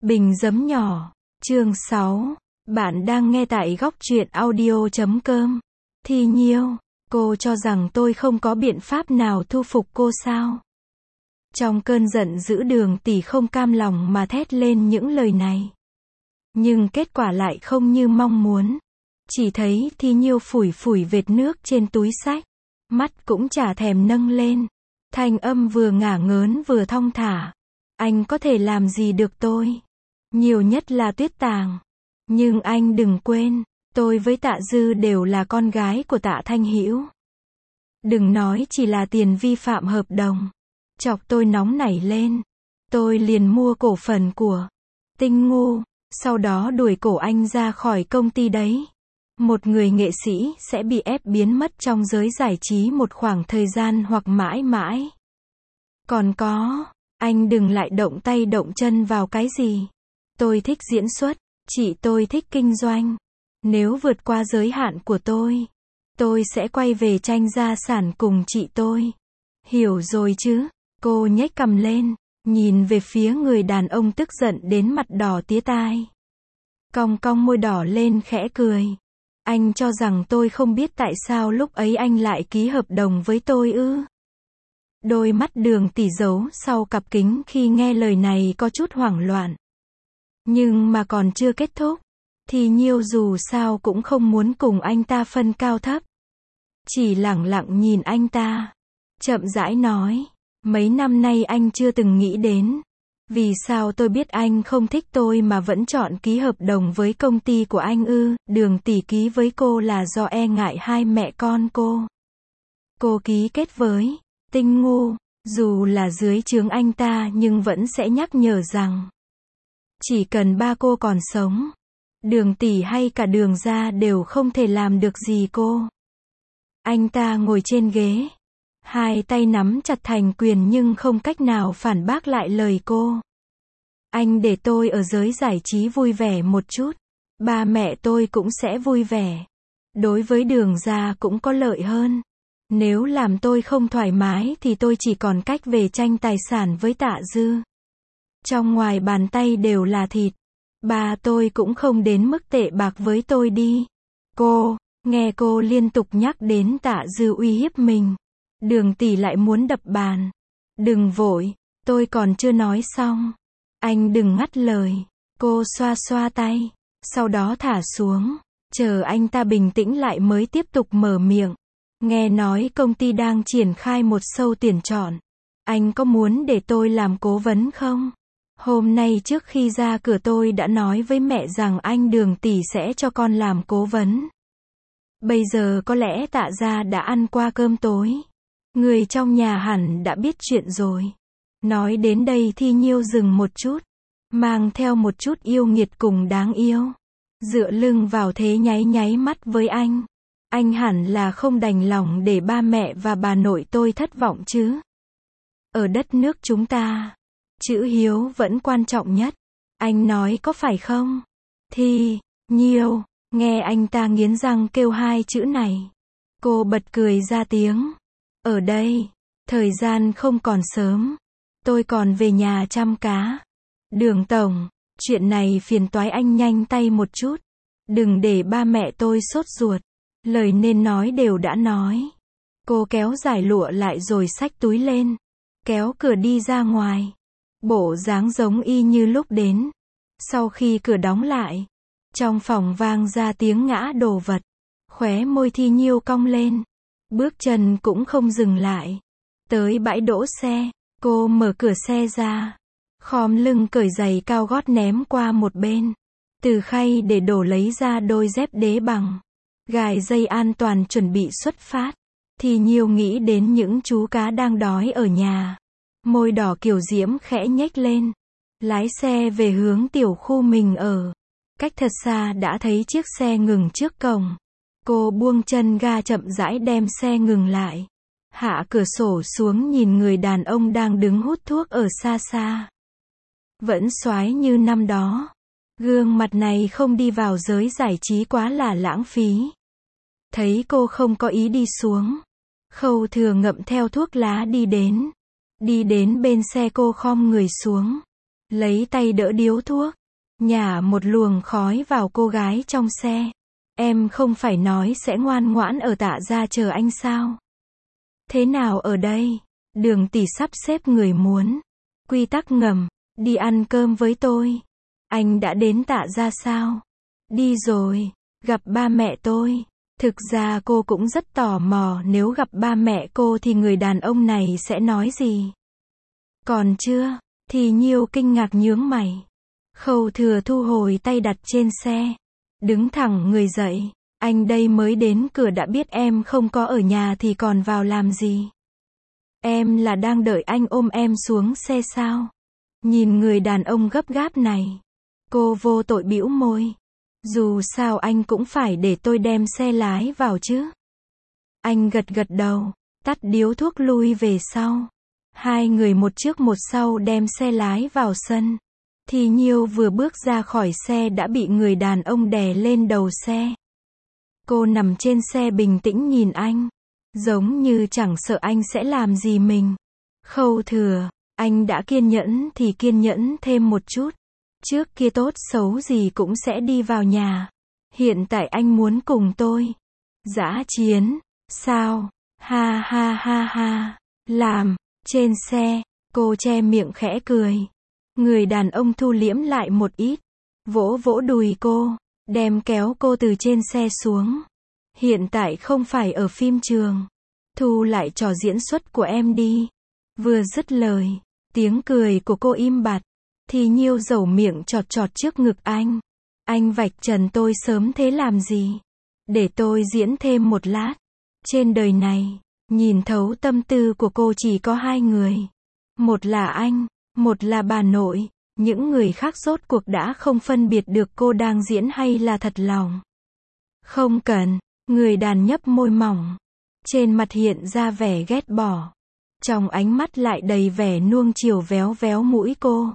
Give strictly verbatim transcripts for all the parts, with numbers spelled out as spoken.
Bình giấm nhỏ, chương sáu. Bạn đang nghe tại góc truyện audio chấm com. Thi Nhiêu, cô cho rằng tôi không có biện pháp nào thu phục cô sao? Trong cơn giận dữ Đường Tỷ không cam lòng mà thét lên những lời này. Nhưng kết quả lại không như mong muốn. Chỉ thấy Thi Nhiêu phủi phủi vệt nước trên túi xách. Mắt cũng chả thèm nâng lên. Thanh âm vừa ngả ngớn vừa thong thả. Anh có thể làm gì được tôi? Nhiều nhất là tuyết tàng. Nhưng anh đừng quên, tôi với Tạ Dư đều là con gái của Tạ Thanh Hữu. Đừng nói chỉ là tiền vi phạm hợp đồng. Chọc tôi nóng nảy lên. Tôi liền mua cổ phần của Tinh Ngu, sau đó đuổi cổ anh ra khỏi công ty đấy. Một người nghệ sĩ sẽ bị ép biến mất trong giới giải trí một khoảng thời gian hoặc mãi mãi. Còn có, anh đừng lại động tay động chân vào cái gì. Tôi thích diễn xuất, chị tôi thích kinh doanh. Nếu vượt qua giới hạn của tôi, tôi sẽ quay về tranh gia sản cùng chị tôi. Hiểu rồi chứ? Cô nhếch cằm lên, nhìn về phía người đàn ông tức giận đến mặt đỏ tía tai. Cong cong môi đỏ lên khẽ cười. Anh cho rằng tôi không biết tại sao lúc ấy anh lại ký hợp đồng với tôi ư? Đôi mắt Đường Tỷ giấu sau cặp kính khi nghe lời này có chút hoảng loạn. Nhưng mà còn chưa kết thúc, thì Nhiêu dù sao cũng không muốn cùng anh ta phân cao thấp. Chỉ lẳng lặng nhìn anh ta, chậm rãi nói, mấy năm nay anh chưa từng nghĩ đến. Vì sao tôi biết anh không thích tôi mà vẫn chọn ký hợp đồng với công ty của anh ư? Đường Tỷ ký với cô là do e ngại hai mẹ con cô. Cô ký kết với Tinh Ngu, dù là dưới trướng anh ta nhưng vẫn sẽ nhắc nhở rằng chỉ cần ba cô còn sống, Đường Tỷ hay cả Đường gia đều không thể làm được gì cô. Anh ta ngồi trên ghế, hai tay nắm chặt thành quyền nhưng không cách nào phản bác lại lời cô. Anh để tôi ở giới giải trí vui vẻ một chút, ba mẹ tôi cũng sẽ vui vẻ. Đối với Đường gia cũng có lợi hơn. Nếu làm tôi không thoải mái thì tôi chỉ còn cách về tranh tài sản với Tạ Dư. Trong ngoài bàn tay đều là thịt. Ba tôi cũng không đến mức tệ bạc với tôi đi. Cô, nghe cô liên tục nhắc đến Tạ Dư uy hiếp mình. Đường Tỷ lại muốn đập bàn. Đừng vội, tôi còn chưa nói xong. Anh đừng ngắt lời. Cô xoa xoa tay, sau đó thả xuống, chờ anh ta bình tĩnh lại mới tiếp tục mở miệng. Nghe nói công ty đang triển khai một show tuyển chọn. Anh có muốn để tôi làm cố vấn không? Hôm nay trước khi ra cửa tôi đã nói với mẹ rằng anh Đường Tỷ sẽ cho con làm cố vấn. Bây giờ có lẽ Tạ gia đã ăn qua cơm tối. Người trong nhà hẳn đã biết chuyện rồi. Nói đến đây Thi Nhiêu dừng một chút, mang theo một chút yêu nghiệt cùng đáng yêu. Dựa lưng vào thế nháy nháy mắt với anh. Anh hẳn là không đành lòng để ba mẹ và bà nội tôi thất vọng chứ. Ở đất nước chúng ta, chữ hiếu vẫn quan trọng nhất. Anh nói có phải không? Thi Nhiêu, nghe anh ta nghiến răng kêu hai chữ này. Cô bật cười ra tiếng. Ở đây, thời gian không còn sớm. Tôi còn về nhà chăm cá. Đường tổng, chuyện này phiền toái anh nhanh tay một chút. Đừng để ba mẹ tôi sốt ruột. Lời nên nói đều đã nói. Cô kéo giải lụa lại rồi xách túi lên. Kéo cửa đi ra ngoài. Bộ dáng giống y như lúc đến. Sau khi cửa đóng lại, trong phòng vang ra tiếng ngã đồ vật. Khóe môi Thi Nhiêu cong lên. Bước chân cũng không dừng lại. Tới bãi đỗ xe, cô mở cửa xe ra. Khom lưng cởi giày cao gót ném qua một bên. Từ khay để đổ lấy ra đôi dép đế bằng. Gài dây an toàn chuẩn bị xuất phát. Thì Nhiêu nghĩ đến những chú cá đang đói ở nhà. Môi đỏ kiểu diễm khẽ nhếch lên. Lái xe về hướng tiểu khu mình ở. Cách thật xa đã thấy chiếc xe ngừng trước cổng. Cô buông chân ga chậm rãi đem xe ngừng lại. Hạ cửa sổ xuống nhìn người đàn ông đang đứng hút thuốc ở xa xa. Vẫn xoái như năm đó. Gương mặt này không đi vào giới giải trí quá là lãng phí. Thấy cô không có ý đi xuống. Khâu Thừa ngậm theo thuốc lá đi đến. Đi đến bên xe cô khom người xuống. lấy tay đỡ điếu thuốc, nhả một luồng khói vào cô gái trong xe. Em không phải nói sẽ ngoan ngoãn ở Tạ gia chờ anh sao? Thế nào ở đây? Đường tỷ sắp xếp người muốn. Quy tắc ngầm, đi ăn cơm với tôi. Anh đã đến Tạ gia sao? Đi rồi, gặp ba mẹ tôi. Thực ra cô cũng rất tò mò nếu gặp ba mẹ cô thì người đàn ông này sẽ nói gì. Còn chưa, thì Nhiêu kinh ngạc nhướng mày. Khâu Thừa thu hồi tay đặt trên xe. Đứng thẳng người dậy. Anh đây mới đến cửa đã biết em không có ở nhà thì còn vào làm gì? Em là đang đợi anh ôm em xuống xe sao? Nhìn người đàn ông gấp gáp này. Cô vô tội bĩu môi. Dù sao anh cũng phải để tôi đem xe lái vào chứ. Anh gật gật đầu, tắt điếu thuốc lui về sau. Hai người một trước một sau đem xe lái vào sân. Thì Nhiêu vừa bước ra khỏi xe đã bị người đàn ông đè lên đầu xe. Cô nằm trên xe bình tĩnh nhìn anh. Giống như chẳng sợ anh sẽ làm gì mình. Khâu Thừa, anh đã kiên nhẫn thì kiên nhẫn thêm một chút. Trước kia tốt xấu gì cũng sẽ đi vào nhà. Hiện tại anh muốn cùng tôi dã chiến, sao? Ha ha ha ha. Làm, trên xe, cô che miệng khẽ cười. Người đàn ông thu liễm lại một ít. Vỗ vỗ đùi cô, đem kéo cô từ trên xe xuống. Hiện tại không phải ở phim trường. Thu lại trò diễn xuất của em đi. Vừa dứt lời, tiếng cười của cô im bặt. Thì Nhiêu dẩu miệng chọt chọt trước ngực anh. Anh vạch trần tôi sớm thế làm gì? Để tôi diễn thêm một lát. Trên đời này, nhìn thấu tâm tư của cô chỉ có hai người. Một là anh, một là bà nội. Những người khác rốt cuộc đã không phân biệt được cô đang diễn hay là thật lòng. Không cần, người đàn nhấp môi mỏng. Trên mặt hiện ra vẻ ghét bỏ. Trong ánh mắt lại đầy vẻ nuông chiều véo véo mũi cô.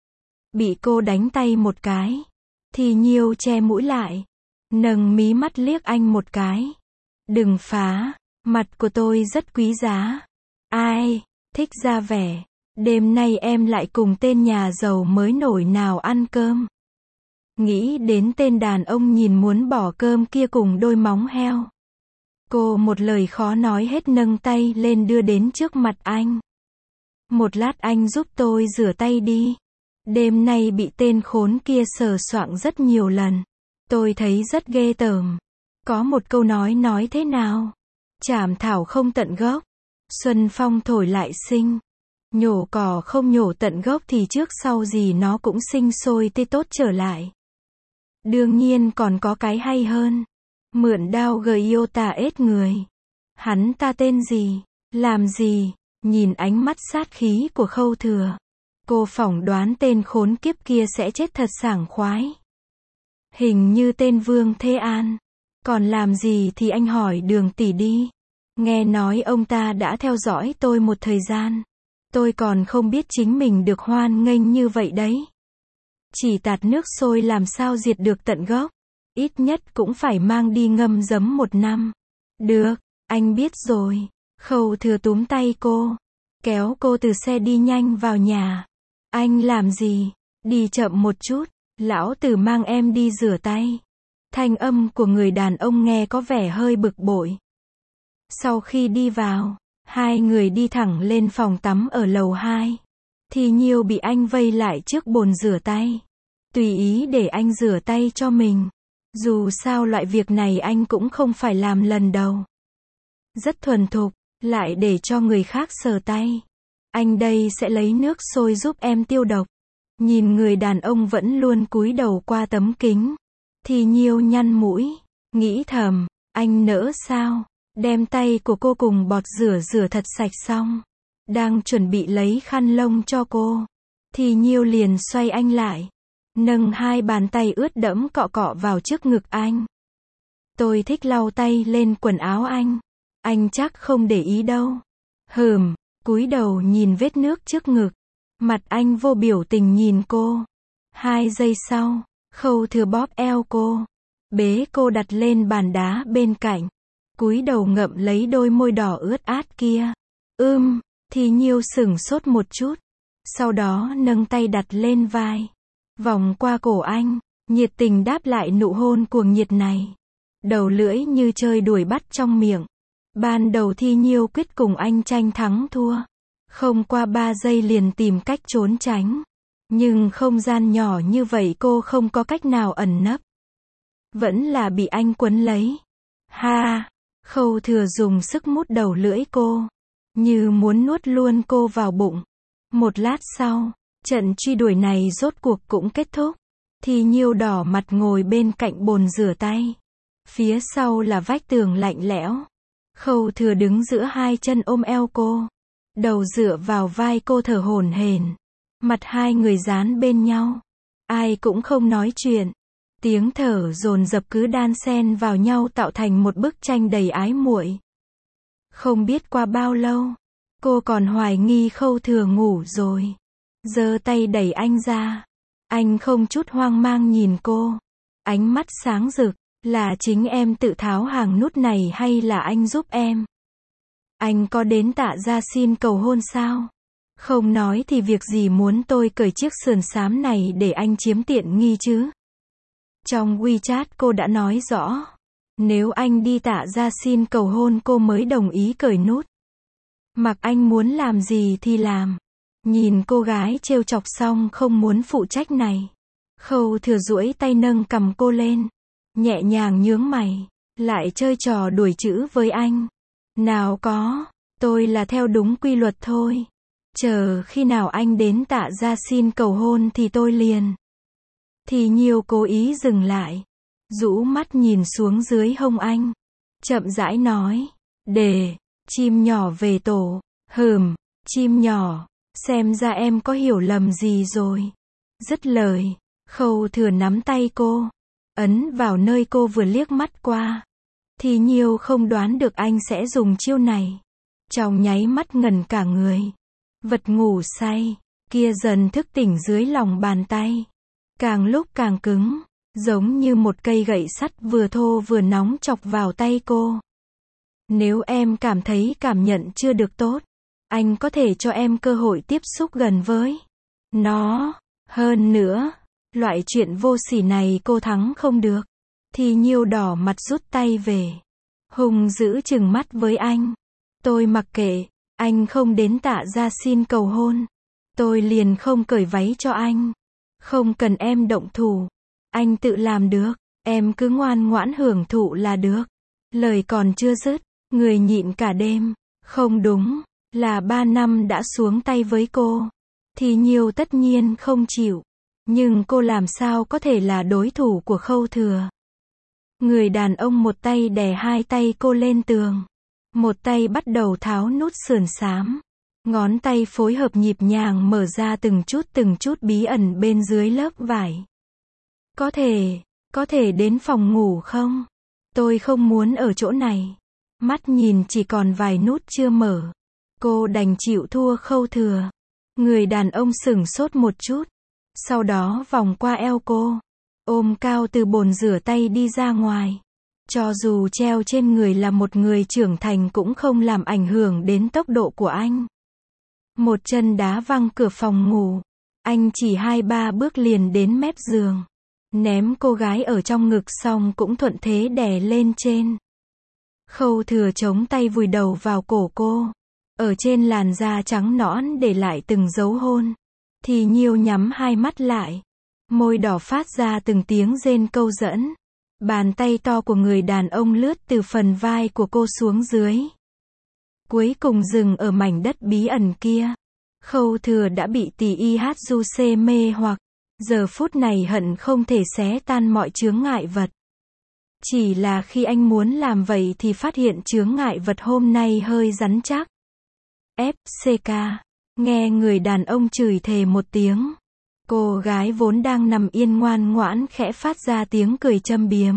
Bị cô đánh tay một cái. Thì Nhiêu che mũi lại. Nâng mí mắt liếc anh một cái. Đừng phá, mặt của tôi rất quý giá. Ai, thích ra vẻ. Đêm nay em lại cùng tên nhà giàu mới nổi nào ăn cơm. Nghĩ đến tên đàn ông nhìn muốn bỏ cơm kia cùng đôi móng heo. Cô một lời khó nói hết nâng tay lên đưa đến trước mặt anh. Một lát anh giúp tôi rửa tay đi. Đêm nay bị tên khốn kia sờ soạng rất nhiều lần. Tôi thấy rất ghê tởm. Có một câu nói nói thế nào? Chảm thảo không tận gốc. Xuân phong thổi lại sinh. Nhổ cỏ không nhổ tận gốc thì trước sau gì nó cũng sinh sôi tươi tốt trở lại. Đương nhiên còn có cái hay hơn. Mượn đao gờ yêu tà ết người. Hắn ta tên gì? Làm gì? Nhìn ánh mắt sát khí của Khâu Thừa. Cô phỏng đoán tên khốn kiếp kia sẽ chết thật sảng khoái. Hình như tên Vương Thế An. Còn làm gì thì anh hỏi Đường tỷ đi. Nghe nói ông ta đã theo dõi tôi một thời gian. Tôi còn không biết chính mình được hoan nghênh như vậy đấy. Chỉ tạt nước sôi làm sao diệt được tận gốc. Ít nhất cũng phải mang đi ngâm giấm một năm. Được, anh biết rồi. Khâu Thừa túm tay cô. Kéo cô từ xe đi nhanh vào nhà. Anh làm gì? Đi chậm một chút. Lão tử mang em đi rửa tay. Thanh âm của người đàn ông nghe có vẻ hơi bực bội. Sau khi đi vào, hai người đi thẳng lên phòng tắm ở lầu hai. Thì Nhiêu bị anh vây lại trước bồn rửa tay. Tùy ý để anh rửa tay cho mình. Dù sao loại việc này anh cũng không phải làm lần đầu. Rất thuần thục, lại để cho người khác sờ tay. Anh đây sẽ lấy nước sôi giúp em tiêu độc. Nhìn người đàn ông vẫn luôn cúi đầu qua tấm kính. Thì Nhiêu nhăn mũi, nghĩ thầm, anh nỡ sao? Đem tay của cô cùng bọt rửa rửa thật sạch xong. Đang chuẩn bị lấy khăn lông cho cô. Thì Nhiêu liền xoay anh lại. Nâng hai bàn tay ướt đẫm cọ cọ vào trước ngực anh. Tôi thích lau tay lên quần áo anh. Anh chắc không để ý đâu. Hừm, cúi đầu nhìn vết nước trước ngực. Mặt anh vô biểu tình nhìn cô. Hai giây sau, Khâu Thừa bóp eo cô. Bế cô đặt lên bàn đá bên cạnh. Cúi đầu ngậm lấy đôi môi đỏ ướt át kia. Ưm, Thì Nhiêu sửng sốt một chút. Sau đó nâng tay đặt lên vai, vòng qua cổ anh, nhiệt tình đáp lại nụ hôn cuồng nhiệt này. Đầu lưỡi như chơi đuổi bắt trong miệng. Ban đầu Thi Nhiêu quyết cùng anh tranh thắng thua. Không qua ba giây liền tìm cách trốn tránh. Nhưng không gian nhỏ như vậy cô không có cách nào ẩn nấp. Vẫn là bị anh quấn lấy. Ha! Khâu Thừa dùng sức mút đầu lưỡi cô. Như muốn nuốt luôn cô vào bụng. Một lát sau, trận truy đuổi này rốt cuộc cũng kết thúc. Thi Nhiêu đỏ mặt ngồi bên cạnh bồn rửa tay. Phía sau là vách tường lạnh lẽo. Khâu Thừa đứng giữa hai chân ôm eo cô. Đầu dựa vào vai cô thở hổn hển. Mặt hai người dán bên nhau. Ai cũng không nói chuyện. Tiếng thở dồn dập cứ đan xen vào nhau tạo thành một bức tranh đầy ái muội. Không biết qua bao lâu, cô còn hoài nghi Khâu Thừa ngủ rồi. Giơ tay đẩy anh ra. Anh không chút hoang mang nhìn cô. Ánh mắt sáng rực. Là chính em tự tháo hàng nút này hay là anh giúp em? Anh có đến Tạ gia xin cầu hôn sao? Không nói thì việc gì muốn tôi cởi chiếc sườn xám này để anh chiếm tiện nghi chứ? Trong WeChat cô đã nói rõ. Nếu anh đi Tạ gia xin cầu hôn cô mới đồng ý cởi nút. Mặc anh muốn làm gì thì làm. Nhìn cô gái trêu chọc xong không muốn phụ trách này. Khâu Thừa duỗi tay nâng cầm cô lên. Nhẹ nhàng nhướng mày. Lại chơi trò đuổi chữ với anh. Nào có. Tôi là theo đúng quy luật thôi. Chờ khi nào anh đến Tạ gia xin cầu hôn thì tôi liền. Thì Nhiêu cố ý dừng lại. Rũ mắt nhìn xuống dưới hông anh. Chậm rãi nói. Để. Chim nhỏ về tổ. Hừm. Chim nhỏ. Xem ra em có hiểu lầm gì rồi. Dứt lời. Khâu Thừa nắm tay cô. Ấn vào nơi cô vừa liếc mắt qua. Thì Nhiêu không đoán được anh sẽ dùng chiêu này. Trong nháy mắt ngẩn cả người. Vật ngủ say kia dần thức tỉnh dưới lòng bàn tay. Càng lúc càng cứng. Giống như một cây gậy sắt vừa thô vừa nóng chọc vào tay cô. Nếu em cảm thấy cảm nhận chưa được tốt, anh có thể cho em cơ hội tiếp xúc gần với nó. Hơn nữa, loại chuyện vô sỉ này cô thắng không được. Thì Nhiêu đỏ mặt rút tay về. Hùng dữ trừng mắt với anh. Tôi mặc kệ, anh không đến Tạ gia xin cầu hôn. Tôi liền không cởi váy cho anh. Không cần em động thủ. Anh tự làm được. Em cứ ngoan ngoãn hưởng thụ là được. Lời còn chưa dứt, người nhịn cả đêm. Không đúng, là ba năm đã xuống tay với cô. Thì Nhiêu tất nhiên không chịu. Nhưng cô làm sao có thể là đối thủ của Khâu Thừa. Người đàn ông một tay đè hai tay cô lên tường. Một tay bắt đầu tháo nút sườn xám. Ngón tay phối hợp nhịp nhàng mở ra từng chút từng chút bí ẩn bên dưới lớp vải. Có thể, có thể đến phòng ngủ không? Tôi không muốn ở chỗ này. Mắt nhìn chỉ còn vài nút chưa mở. Cô đành chịu thua Khâu Thừa. Người đàn ông sửng sốt một chút. Sau đó vòng qua eo cô. Ôm cao từ bồn rửa tay đi ra ngoài. Cho dù treo trên người là một người trưởng thành cũng không làm ảnh hưởng đến tốc độ của anh. Một chân đá văng cửa phòng ngủ. Anh chỉ hai ba bước liền đến mép giường. Ném cô gái ở trong ngực xong cũng thuận thế đè lên trên. Khâu Thừa chống tay vùi đầu vào cổ cô. Ở trên làn da trắng nõn để lại từng dấu hôn. Thì Nhiêu nhắm hai mắt lại. Môi đỏ phát ra từng tiếng rên câu dẫn. Bàn tay to của người đàn ông lướt từ phần vai của cô xuống dưới. Cuối cùng dừng ở mảnh đất bí ẩn kia. Khâu Thừa đã bị tỷ y hát du xê mê hoặc. Giờ phút này hận không thể xé tan mọi chướng ngại vật. Chỉ là khi anh muốn làm vậy thì phát hiện chướng ngại vật hôm nay hơi rắn chắc. ép xê ca. Nghe người đàn ông chửi thề một tiếng. Cô gái vốn đang nằm yên ngoan ngoãn khẽ phát ra tiếng cười châm biếm.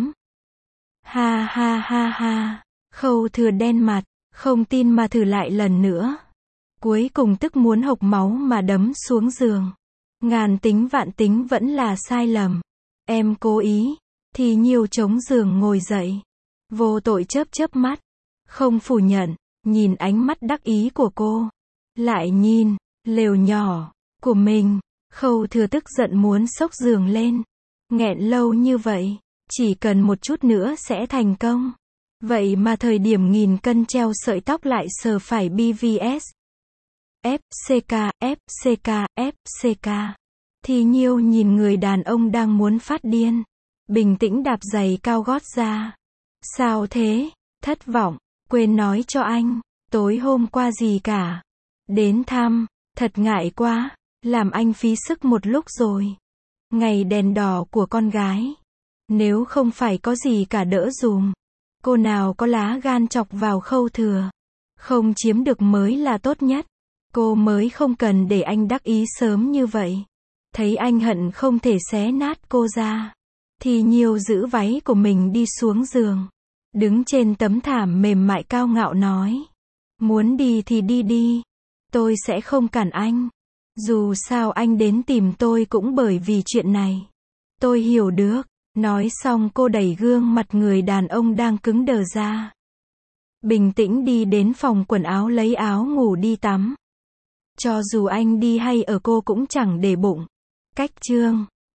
Ha ha ha ha. Khâu Thừa đen mặt. Không tin mà thử lại lần nữa. Cuối cùng tức muốn hộc máu mà đấm xuống giường. Ngàn tính vạn tính vẫn là sai lầm. Em cố ý. Thì Nhiêu chống giường ngồi dậy. Vô tội chớp chớp mắt. Không phủ nhận. Nhìn ánh mắt đắc ý của cô. Lại nhìn. Lều nhỏ. của mình. Khâu Thừa tức giận muốn xốc giường lên. Nghẹn lâu như vậy, chỉ cần một chút nữa sẽ thành công. Vậy mà thời điểm nghìn cân treo sợi tóc lại sờ phải bê vê ét. ép xê ca, ép xê ca, ép xê ca. Thì Nhiêu nhìn người đàn ông đang muốn phát điên. Bình tĩnh đạp giày cao gót ra. Sao thế? Thất vọng. Quên nói cho anh. Tối hôm qua gì cả. Đến thăm. Thật ngại quá. Làm anh phí sức một lúc rồi. Ngày đèn đỏ của con gái. Nếu không phải có gì cả đỡ dùm. Cô nào có lá gan chọc vào Khâu Thừa. Không chiếm được mới là tốt nhất. Cô mới không cần để anh đắc ý sớm như vậy. Thấy anh hận không thể xé nát cô ra. Thì Nhiêu giữ váy của mình đi xuống giường. Đứng trên tấm thảm mềm mại cao ngạo nói. Muốn đi thì đi đi. Tôi sẽ không cản anh. Dù sao anh đến tìm tôi cũng bởi vì chuyện này. Tôi hiểu được. Nói xong cô đẩy gương mặt người đàn ông đang cứng đờ ra. Bình tĩnh đi đến phòng quần áo lấy áo ngủ đi tắm. Cho dù anh đi hay ở cô cũng chẳng để bụng. Cách chương